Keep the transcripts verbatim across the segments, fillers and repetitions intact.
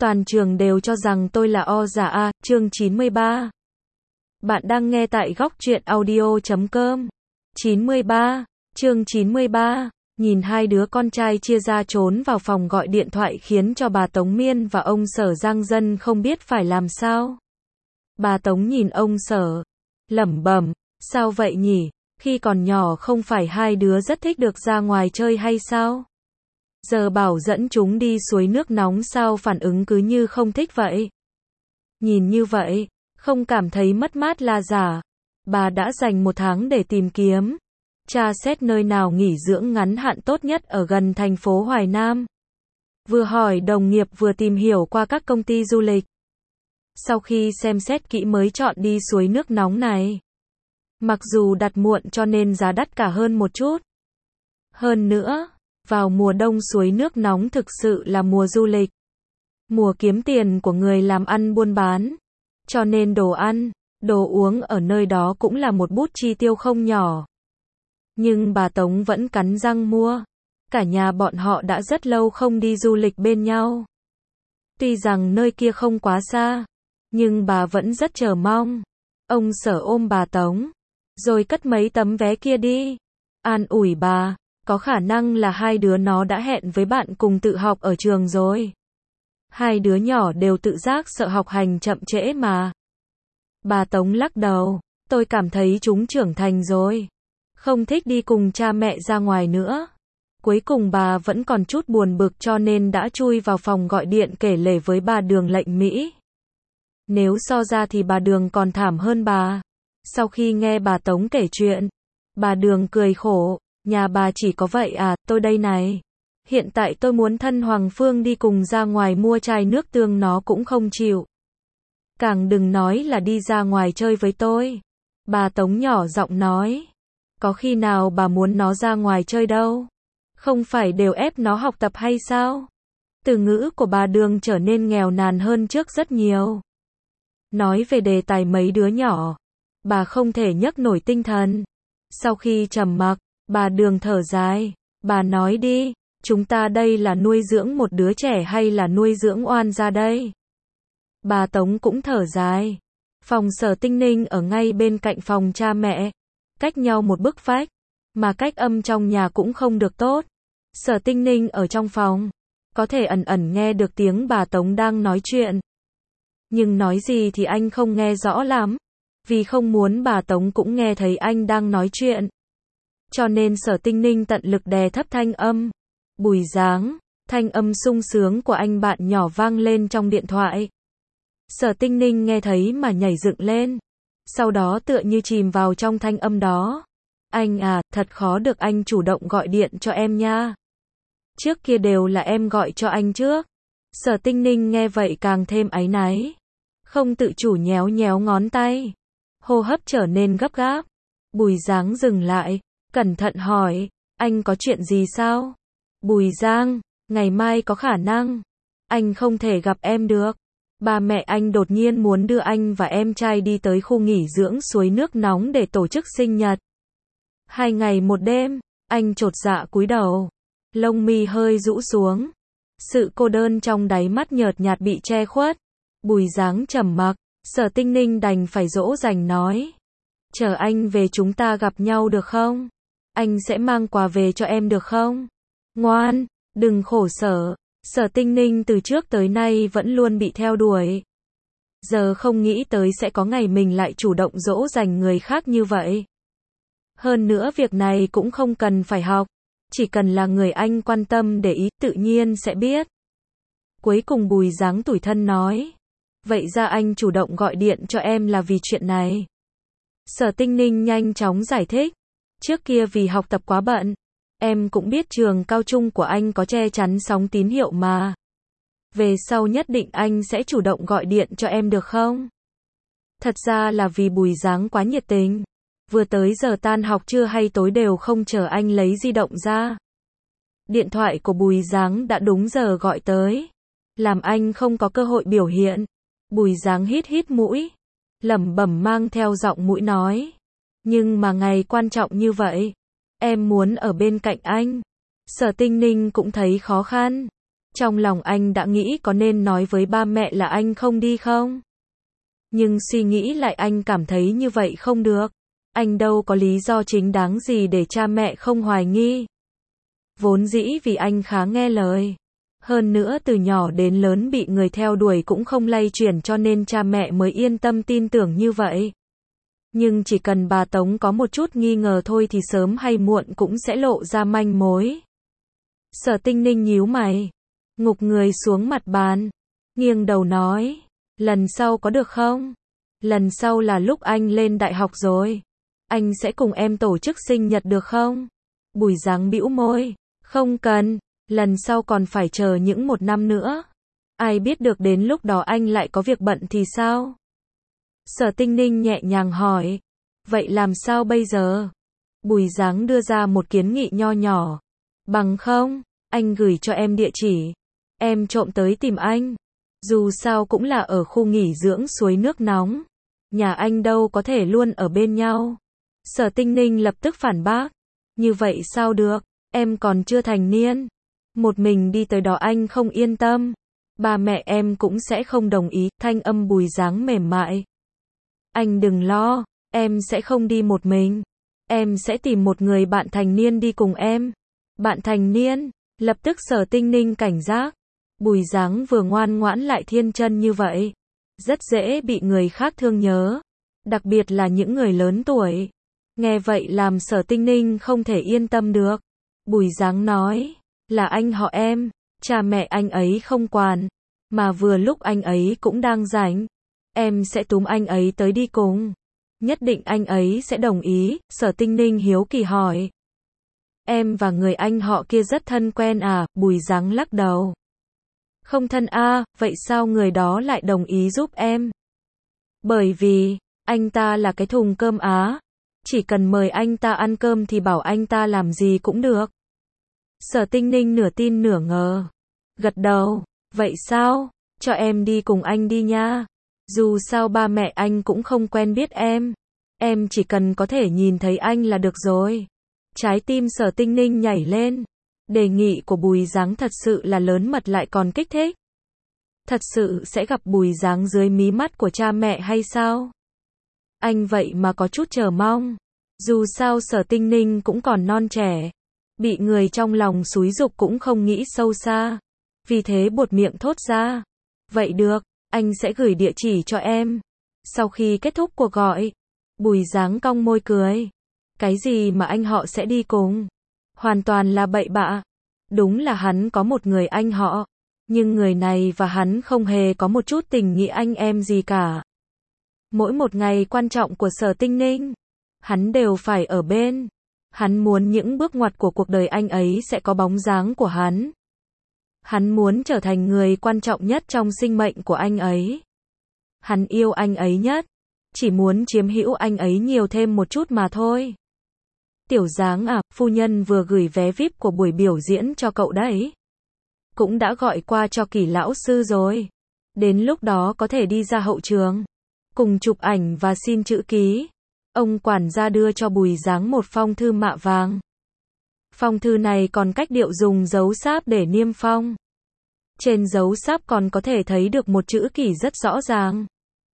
Toàn trường đều cho rằng tôi là o giả a, chương chín mươi ba. Bạn đang nghe tại góc truyện audio chấm com. chín mươi ba, chương chín mươi ba. Nhìn hai đứa con trai chia ra trốn vào phòng gọi điện thoại khiến cho bà Tống Miên và ông Sở Giang Dân không biết phải làm sao. Bà Tống nhìn ông Sở, lẩm bẩm, sao vậy nhỉ, khi còn nhỏ không phải hai đứa rất thích được ra ngoài chơi hay sao? Giờ bảo dẫn chúng đi suối nước nóng sao phản ứng cứ như không thích vậy? Nhìn như vậy, không cảm thấy mất mát là giả. Bà đã dành một tháng để tìm kiếm, tra xét nơi nào nghỉ dưỡng ngắn hạn tốt nhất ở gần thành phố Hoài Nam. Vừa hỏi đồng nghiệp vừa tìm hiểu qua các công ty du lịch. Sau khi xem xét kỹ mới chọn đi suối nước nóng này. Mặc dù đặt muộn cho nên giá đắt cả hơn một chút. Hơn nữa, vào mùa đông suối nước nóng thực sự là mùa du lịch. Mùa kiếm tiền của người làm ăn buôn bán. Cho nên đồ ăn, đồ uống ở nơi đó cũng là một bút chi tiêu không nhỏ. Nhưng bà Tống vẫn cắn răng mua. Cả nhà bọn họ đã rất lâu không đi du lịch bên nhau. Tuy rằng nơi kia không quá xa, nhưng bà vẫn rất chờ mong. Ông Sở ôm bà Tống, rồi cất mấy tấm vé kia đi. An ủi bà, có khả năng là hai đứa nó đã hẹn với bạn cùng tự học ở trường rồi. Hai đứa nhỏ đều tự giác sợ học hành chậm trễ mà. Bà Tống lắc đầu, tôi cảm thấy chúng trưởng thành rồi. Không thích đi cùng cha mẹ ra ngoài nữa. Cuối cùng bà vẫn còn chút buồn bực cho nên đã chui vào phòng gọi điện kể lể với bà Đường Lệnh Mỹ. Nếu so ra thì bà Đường còn thảm hơn bà. Sau khi nghe bà Tống kể chuyện, bà Đường cười khổ, nhà bà chỉ có vậy à, tôi đây này. Hiện tại tôi muốn thân Hoàng Phương đi cùng ra ngoài mua chai nước tương nó cũng không chịu. Càng đừng nói là đi ra ngoài chơi với tôi. Bà Tống nhỏ giọng nói. Có khi nào bà muốn nó ra ngoài chơi đâu. Không phải đều ép nó học tập hay sao? Từ ngữ của bà Đường trở nên nghèo nàn hơn trước rất nhiều. Nói về đề tài mấy đứa nhỏ, bà không thể nhấc nổi tinh thần. Sau khi trầm mặc, bà Đường thở dài. Bà nói đi, chúng ta đây là nuôi dưỡng một đứa trẻ hay là nuôi dưỡng oan gia đây? Bà Tống cũng thở dài. Phòng Sở Tinh Ninh ở ngay bên cạnh phòng cha mẹ, cách nhau một bức vách, mà cách âm trong nhà cũng không được tốt. Sở Tinh Ninh ở trong phòng, có thể ẩn ẩn nghe được tiếng bà Tống đang nói chuyện. Nhưng nói gì thì anh không nghe rõ lắm, vì không muốn bà Tống cũng nghe thấy anh đang nói chuyện. Cho nên Sở Tinh Ninh tận lực đè thấp thanh âm. Bùi Giáng, thanh âm sung sướng của anh bạn nhỏ vang lên trong điện thoại. Sở Tinh Ninh nghe thấy mà nhảy dựng lên. Sau đó tựa như chìm vào trong thanh âm đó. Anh à, thật khó được anh chủ động gọi điện cho em nha. Trước kia đều là em gọi cho anh trước. Sở Tinh Ninh nghe vậy càng thêm áy náy. Không tự chủ nhéo nhéo ngón tay. Hô hấp trở nên gấp gáp. Bùi Giáng dừng lại, cẩn thận hỏi, anh có chuyện gì sao? Bùi Giang, ngày mai có khả năng. Anh không thể gặp em được. Ba mẹ anh đột nhiên muốn đưa anh và em trai đi tới khu nghỉ dưỡng suối nước nóng để tổ chức sinh nhật. Hai ngày một đêm, anh chột dạ cúi đầu. Lông mi hơi rũ xuống. Sự cô đơn trong đáy mắt nhợt nhạt bị che khuất. Bùi Giáng trầm mặc, Sở Tinh Ninh đành phải dỗ dành nói. Chờ anh về chúng ta gặp nhau được không? Anh sẽ mang quà về cho em được không? Ngoan, đừng khổ sở. Sở Tinh Ninh từ trước tới nay vẫn luôn bị theo đuổi. Giờ không nghĩ tới sẽ có ngày mình lại chủ động dỗ dành người khác như vậy. Hơn nữa việc này cũng không cần phải học. Chỉ cần là người anh quan tâm để ý tự nhiên sẽ biết. Cuối cùng Bùi Giáng tủi thân nói. Vậy ra anh chủ động gọi điện cho em là vì chuyện này. Sở Tinh Ninh nhanh chóng giải thích. Trước kia vì học tập quá bận. Em cũng biết trường cao trung của anh có che chắn sóng tín hiệu mà. Về sau nhất định anh sẽ chủ động gọi điện cho em được không? Thật ra là vì Bùi Giáng quá nhiệt tình. Vừa tới giờ tan học trưa hay tối đều không chờ anh lấy di động ra. Điện thoại của Bùi Giáng đã đúng giờ gọi tới. Làm anh không có cơ hội biểu hiện. Bùi Giáng hít hít mũi. Lẩm bẩm mang theo giọng mũi nói. Nhưng mà ngày quan trọng như vậy. Em muốn ở bên cạnh anh. Sở Tinh Ninh cũng thấy khó khăn. Trong lòng anh đã nghĩ có nên nói với ba mẹ là anh không đi không? Nhưng suy nghĩ lại anh cảm thấy như vậy không được. Anh đâu có lý do chính đáng gì để cha mẹ không hoài nghi. Vốn dĩ vì anh khá nghe lời. Hơn nữa từ nhỏ đến lớn bị người theo đuổi cũng không lay chuyển cho nên cha mẹ mới yên tâm tin tưởng như vậy. Nhưng chỉ cần bà Tống có một chút nghi ngờ thôi thì sớm hay muộn cũng sẽ lộ ra manh mối. Sở Tinh Ninh nhíu mày, ngục người xuống mặt bàn, nghiêng đầu nói, lần sau có được không? Lần sau là lúc anh lên đại học rồi. Anh sẽ cùng em tổ chức sinh nhật được không? Bùi Giáng bĩu môi, không cần, lần sau còn phải chờ những một năm nữa. Ai biết được đến lúc đó anh lại có việc bận thì sao? Sở Tinh Ninh nhẹ nhàng hỏi, vậy làm sao bây giờ? Bùi Giáng đưa ra một kiến nghị nho nhỏ, bằng không, anh gửi cho em địa chỉ, em trộm tới tìm anh. Dù sao cũng là ở khu nghỉ dưỡng suối nước nóng, nhà anh đâu có thể luôn ở bên nhau. Sở Tinh Ninh lập tức phản bác, như vậy sao được, em còn chưa thành niên. Một mình đi tới đó anh không yên tâm. Ba mẹ em cũng sẽ không đồng ý, thanh âm Bùi Giáng mềm mại. Anh đừng lo, em sẽ không đi một mình. Em sẽ tìm một người bạn thành niên đi cùng em. Bạn thành niên, lập tức Sở Tinh Ninh cảnh giác. Bùi Giáng vừa ngoan ngoãn lại thiên chân như vậy. Rất dễ bị người khác thương nhớ. Đặc biệt là những người lớn tuổi. Nghe vậy làm Sở Tinh Ninh không thể yên tâm được. Bùi Giáng nói, là anh họ em, cha mẹ anh ấy không quản. Mà vừa lúc anh ấy cũng đang rảnh. Em sẽ túm anh ấy tới đi cùng. Nhất định anh ấy sẽ đồng ý. Sở Tinh Ninh hiếu kỳ hỏi. Em và người anh họ kia rất thân quen à? Bùi Giáng lắc đầu. Không thân a, vậy sao người đó lại đồng ý giúp em? Bởi vì, anh ta là cái thùng cơm á. Chỉ cần mời anh ta ăn cơm thì bảo anh ta làm gì cũng được. Sở Tinh Ninh nửa tin nửa ngờ. Gật đầu, vậy sao? Cho em đi cùng anh đi nha. Dù sao ba mẹ anh cũng không quen biết em. Em chỉ cần có thể nhìn thấy anh là được rồi. Trái tim Sở Tinh Ninh nhảy lên. Đề nghị của Bùi Giáng thật sự là lớn mật lại còn kích thích. Thật sự sẽ gặp Bùi Giáng dưới mí mắt của cha mẹ hay sao? Anh vậy mà có chút chờ mong. Dù sao Sở Tinh Ninh cũng còn non trẻ. Bị người trong lòng xúi giục cũng không nghĩ sâu xa. Vì thế buột miệng thốt ra. Vậy được, anh sẽ gửi địa chỉ cho em. Sau khi kết thúc cuộc gọi, Bùi Giáng cong môi cười. Cái gì mà anh họ sẽ đi cùng? Hoàn toàn là bậy bạ. Đúng là hắn có một người anh họ. Nhưng người này và hắn không hề có một chút tình nghĩa anh em gì cả. Mỗi một ngày quan trọng của Sở Tinh Ninh, hắn đều phải ở bên. Hắn muốn những bước ngoặt của cuộc đời anh ấy sẽ có bóng dáng của hắn. Hắn muốn trở thành người quan trọng nhất trong sinh mệnh của anh ấy. Hắn yêu anh ấy nhất. Chỉ muốn chiếm hữu anh ấy nhiều thêm một chút mà thôi. Tiểu Giáng à, phu nhân vừa gửi vé vi ai pi của buổi biểu diễn cho cậu đấy. Cũng đã gọi qua cho Kỳ lão sư rồi. Đến lúc đó có thể đi ra hậu trường. Cùng chụp ảnh và xin chữ ký. Ông quản gia đưa cho Bùi Giáng một phong thư mạ vàng. Phong thư này còn cách điệu dùng dấu sáp để niêm phong. Trên dấu sáp còn có thể thấy được một chữ Kỳ rất rõ ràng.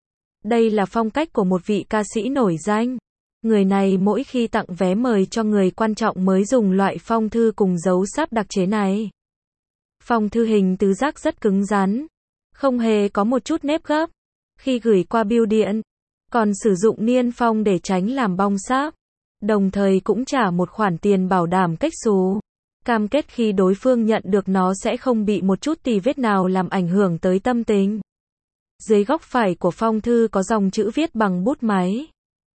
Đây là phong cách của một vị ca sĩ nổi danh. Người này mỗi khi tặng vé mời cho người quan trọng mới dùng loại phong thư cùng dấu sáp đặc chế này. Phong thư hình tứ giác rất cứng rắn. Không hề có một chút nếp gấp. Khi gửi qua bưu điện, còn sử dụng niêm phong để tránh làm bong sáp. Đồng thời cũng trả một khoản tiền bảo đảm cách xù. Cam kết khi đối phương nhận được nó sẽ không bị một chút tì vết nào làm ảnh hưởng tới tâm tình. Dưới góc phải của phong thư có dòng chữ viết bằng bút máy.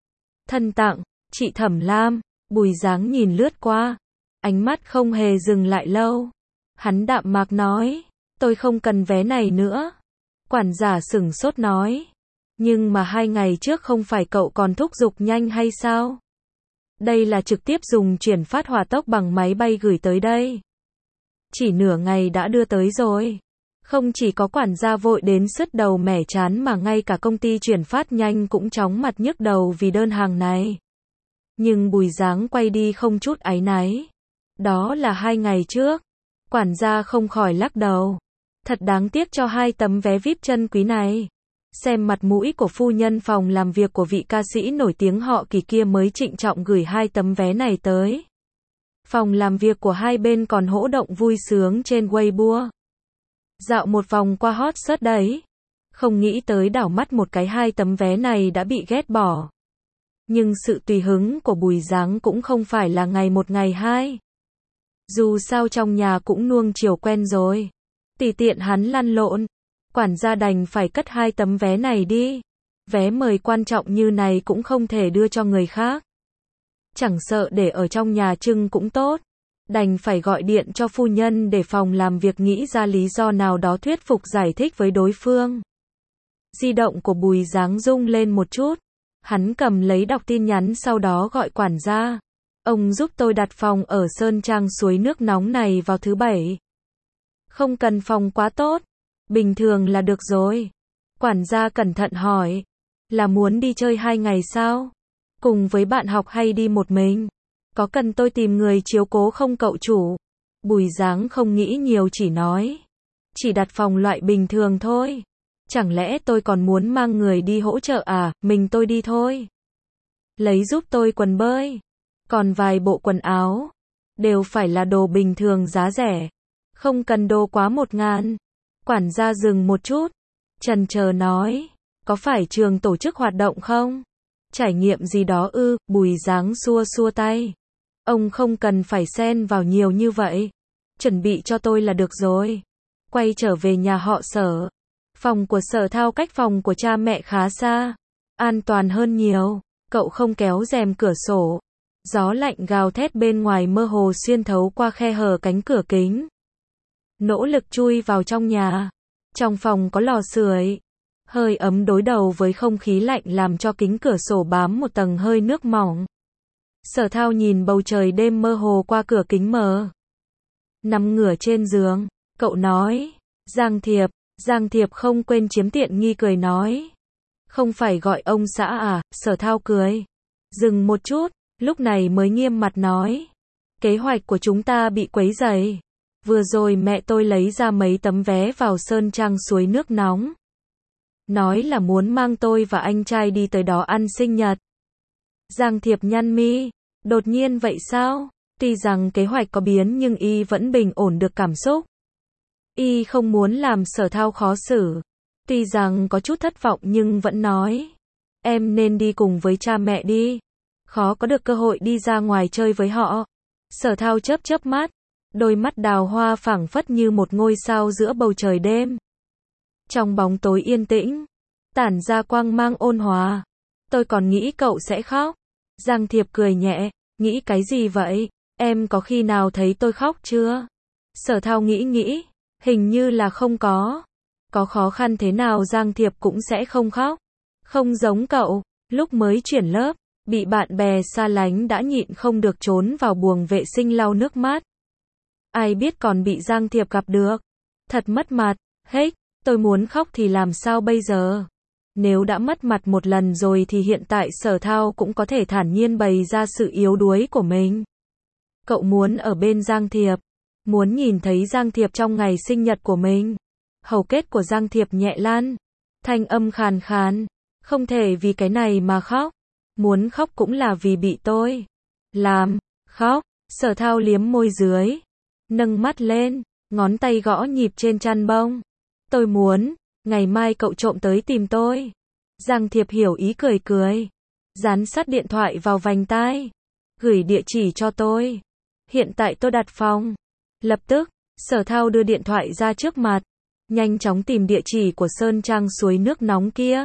Thân tặng, chị Thẩm Lam. Bùi Giáng nhìn lướt qua. Ánh mắt không hề dừng lại lâu. Hắn đạm mạc nói, tôi không cần vé này nữa. Quản gia sửng sốt nói, nhưng mà hai ngày trước không phải cậu còn thúc giục nhanh hay sao? Đây là trực tiếp dùng chuyển phát hỏa tốc bằng máy bay gửi tới đây. Chỉ nửa ngày đã đưa tới rồi. Không chỉ có quản gia vội đến sứt đầu mẻ chán mà ngay cả công ty chuyển phát nhanh cũng chóng mặt nhức đầu vì đơn hàng này. Nhưng Bùi Giáng quay đi không chút áy náy. Đó là hai ngày trước. Quản gia không khỏi lắc đầu. Thật đáng tiếc cho hai tấm vé vi ai pi chân quý này. Xem mặt mũi của phu nhân phòng làm việc của vị ca sĩ nổi tiếng họ Kỳ kia mới trịnh trọng gửi hai tấm vé này tới. Phòng làm việc của hai bên còn hỗ động vui sướng trên Weibo. Dạo một vòng qua hot search đấy. Không nghĩ tới đảo mắt một cái hai tấm vé này đã bị ghét bỏ. Nhưng sự tùy hứng của Bùi Giáng cũng không phải là ngày một ngày hai. Dù sao trong nhà cũng nuông chiều quen rồi. Tùy tiện hắn lăn lộn. Quản gia đành phải cất hai tấm vé này đi. Vé mời quan trọng như này cũng không thể đưa cho người khác. Chẳng sợ để ở trong nhà trưng cũng tốt. Đành phải gọi điện cho phu nhân để phòng làm việc nghĩ ra lý do nào đó thuyết phục giải thích với đối phương. Di động của Bùi Giáng rung lên một chút. Hắn cầm lấy đọc tin nhắn sau đó gọi quản gia. Ông giúp tôi đặt phòng ở Sơn Trang suối nước nóng này vào thứ bảy. Không cần phòng quá tốt. Bình thường là được rồi. Quản gia cẩn thận hỏi. Là muốn đi chơi hai ngày sao? Cùng với bạn học hay đi một mình? Có cần tôi tìm người chiếu cố không cậu chủ? Bùi Giáng không nghĩ nhiều chỉ nói. Chỉ đặt phòng loại bình thường thôi. Chẳng lẽ tôi còn muốn mang người đi hỗ trợ à? Mình tôi đi thôi. Lấy giúp tôi quần bơi. Còn vài bộ quần áo. Đều phải là đồ bình thường giá rẻ. Không cần đồ quá một ngàn. Quản gia dừng một chút. Chần chờ nói. Có phải trường tổ chức hoạt động không? Trải nghiệm gì đó ư? Bùi Giáng xua xua tay. Ông không cần phải xen vào nhiều như vậy. Chuẩn bị cho tôi là được rồi. Quay trở về nhà họ Sở. Phòng của Sở Thao cách phòng của cha mẹ khá xa. An toàn hơn nhiều. Cậu không kéo rèm cửa sổ. Gió lạnh gào thét bên ngoài mơ hồ xuyên thấu qua khe hở cánh cửa kính. Nỗ lực chui vào trong nhà. Trong phòng có lò sưởi. Hơi ấm đối đầu với không khí lạnh làm cho kính cửa sổ bám một tầng hơi nước mỏng. Sở Thao nhìn bầu trời đêm mơ hồ qua cửa kính mờ. Nằm ngửa trên giường, cậu nói. Giang Thiệp. Giang Thiệp không quên chiếm tiện nghi cười nói. Không phải gọi ông xã à? Sở Thao cười. Dừng một chút, lúc này mới nghiêm mặt nói. Kế hoạch của chúng ta bị quấy rầy. Vừa rồi mẹ tôi lấy ra mấy tấm vé vào Sơn Trang suối nước nóng. Nói là muốn mang tôi và anh trai đi tới đó ăn sinh nhật. Giang Thiệp nhăn mi. Đột nhiên vậy sao? Tuy rằng kế hoạch có biến nhưng y vẫn bình ổn được cảm xúc. Y không muốn làm Sở Thao khó xử. Tuy rằng có chút thất vọng nhưng vẫn nói. Em nên đi cùng với cha mẹ đi. Khó có được cơ hội đi ra ngoài chơi với họ. Sở Thao chớp chớp mắt. Đôi mắt đào hoa phảng phất như một ngôi sao giữa bầu trời đêm. Trong bóng tối yên tĩnh. Tản ra quang mang ôn hòa. Tôi còn nghĩ cậu sẽ khóc. Giang Thiệp cười nhẹ. Nghĩ cái gì vậy? Em có khi nào thấy tôi khóc chưa? Sở Thao nghĩ nghĩ. Hình như là không có. Có khó khăn thế nào Giang Thiệp cũng sẽ không khóc. Không giống cậu. Lúc mới chuyển lớp. Bị bạn bè xa lánh đã nhịn không được trốn vào buồng vệ sinh lau nước mắt. Ai biết còn bị Giang Thiệp gặp được. Thật mất mặt. Hết. Tôi muốn khóc thì làm sao bây giờ? Nếu đã mất mặt một lần rồi thì hiện tại Sở Thao cũng có thể thản nhiên bày ra sự yếu đuối của mình. Cậu muốn ở bên Giang Thiệp. Muốn nhìn thấy Giang Thiệp trong ngày sinh nhật của mình. Hầu kết của Giang Thiệp nhẹ lan. Thanh âm khàn khàn. Không thể vì cái này mà khóc. Muốn khóc cũng là vì bị tôi làm khóc. Sở Thao liếm môi dưới. Nâng mắt lên. Ngón tay gõ nhịp trên chăn bông. Tôi muốn. Ngày mai cậu trộm tới tìm tôi. Giang Thiệp hiểu ý cười cười. Dán sát điện thoại vào vành tai. Gửi địa chỉ cho tôi. Hiện tại tôi đặt phòng. Lập tức, Sở Thao đưa điện thoại ra trước mặt. Nhanh chóng tìm địa chỉ của Sơn Trang suối nước nóng kia.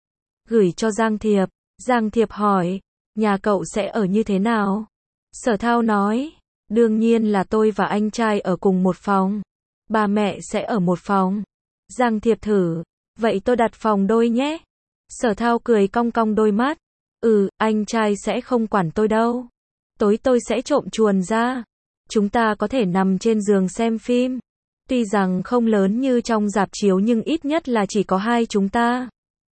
Gửi cho Giang Thiệp. Giang Thiệp hỏi. Nhà cậu sẽ ở như thế nào? Sở Thao nói. Đương nhiên là tôi và anh trai ở cùng một phòng. Ba mẹ sẽ ở một phòng. Giang Thiệp thử. Vậy tôi đặt phòng đôi nhé. Sở Thao cười cong cong đôi mắt. Ừ, anh trai sẽ không quản tôi đâu. Tối tôi sẽ trộm chuồn ra. Chúng ta có thể nằm trên giường xem phim. Tuy rằng không lớn như trong rạp chiếu nhưng ít nhất là chỉ có hai chúng ta.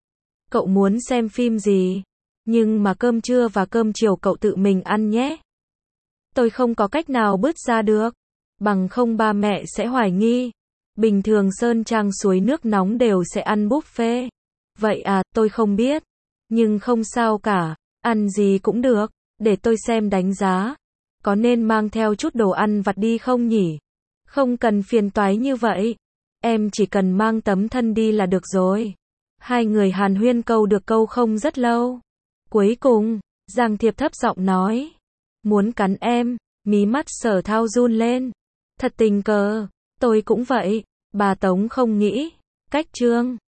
Cậu muốn xem phim gì? Nhưng mà cơm trưa và cơm chiều cậu tự mình ăn nhé. Tôi không có cách nào bứt ra được. Bằng không ba mẹ sẽ hoài nghi. Bình thường Sơn Trang suối nước nóng đều sẽ ăn buffet. Vậy à, tôi không biết. Nhưng không sao cả, ăn gì cũng được, để tôi xem đánh giá. Có nên mang theo chút đồ ăn vặt đi không nhỉ? Không cần phiền toái như vậy. Em chỉ cần mang tấm thân đi là được rồi. Hai người hàn huyên câu được câu không rất lâu. Cuối cùng, Giang Thiệp thấp giọng nói. Muốn cắn em, mí mắt Sở Thao run lên. Thật tình cờ, tôi cũng vậy. Bà Tống không nghĩ. Cách Trương